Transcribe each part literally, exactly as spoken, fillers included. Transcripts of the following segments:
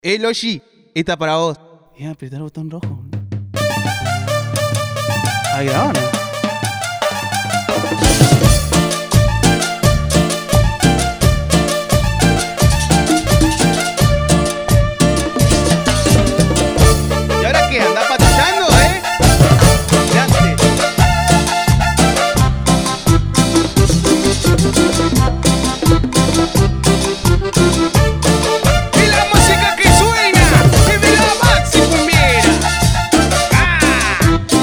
Eh, Logi, esta para vos. Voy a apretar el botón rojo. Ahí grabó, ¿no? ¿Y ahora qué? ¿Andás patallando, eh? Grande. Y la música que suena es de la Maxi Cumbiera. ¡Ah!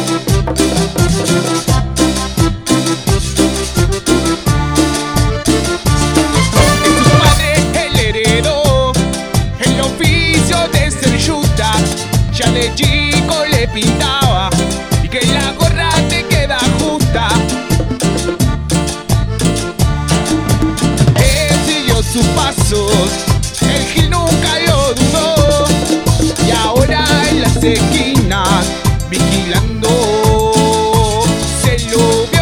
De su padre él heredó el oficio de ser yuta. Ya de chico le pintaba y que la gorra te queda justa. Él siguió sus pasos, el Gil nunca lo dudó. Y ahora en las esquinas, vigilando, se lo vio.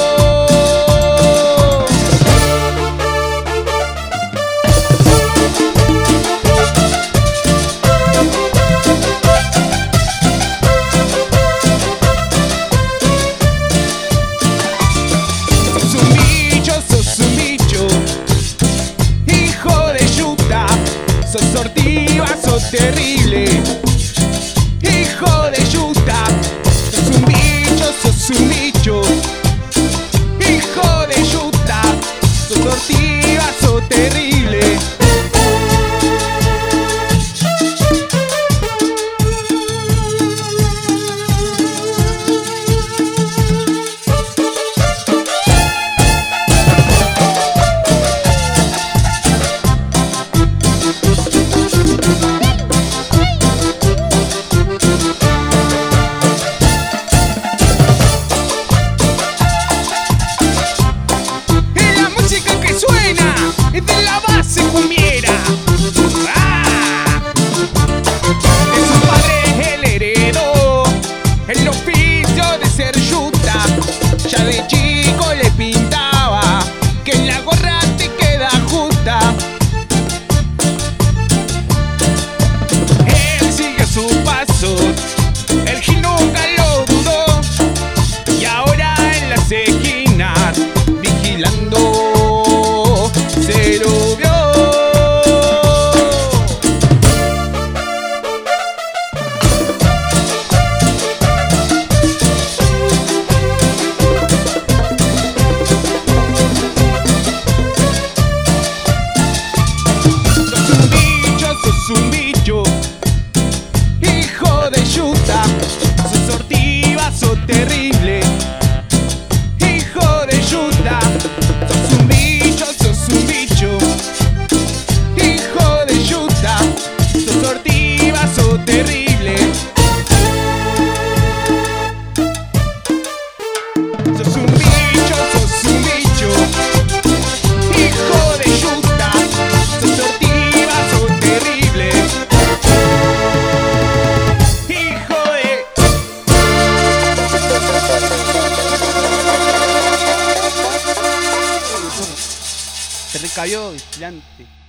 Sos un bicho, sos un bicho, hijo de yuta. Sos sortiva, sos terrible, hijo de yuta. Sos un bicho, sos un bicho, hijo de yuta. Sos sortiva, sos terrible. Y la música que suena es de la base cumbiera. ¡Ah! De su padre él heredó el oficio de ser yuta. Ya de chico le pintaba que la gorra te queda justa. Él sigue su paso, el Gil nunca lo dudó. Y ahora en las esquinas, vigilando, se lo vio. Sos un bicho, sos un bicho, hijo de yuta. Sos sortiva, sos terrible, hijo de yuta. Sos un bicho, sos un bicho, hijo de yuta. Sos sortiva, sos terrible. Sos un bicho, sos un bicho, hijo de yuta. Sos sortiva, sos terrible, hijo de... Se recabió, vigilante.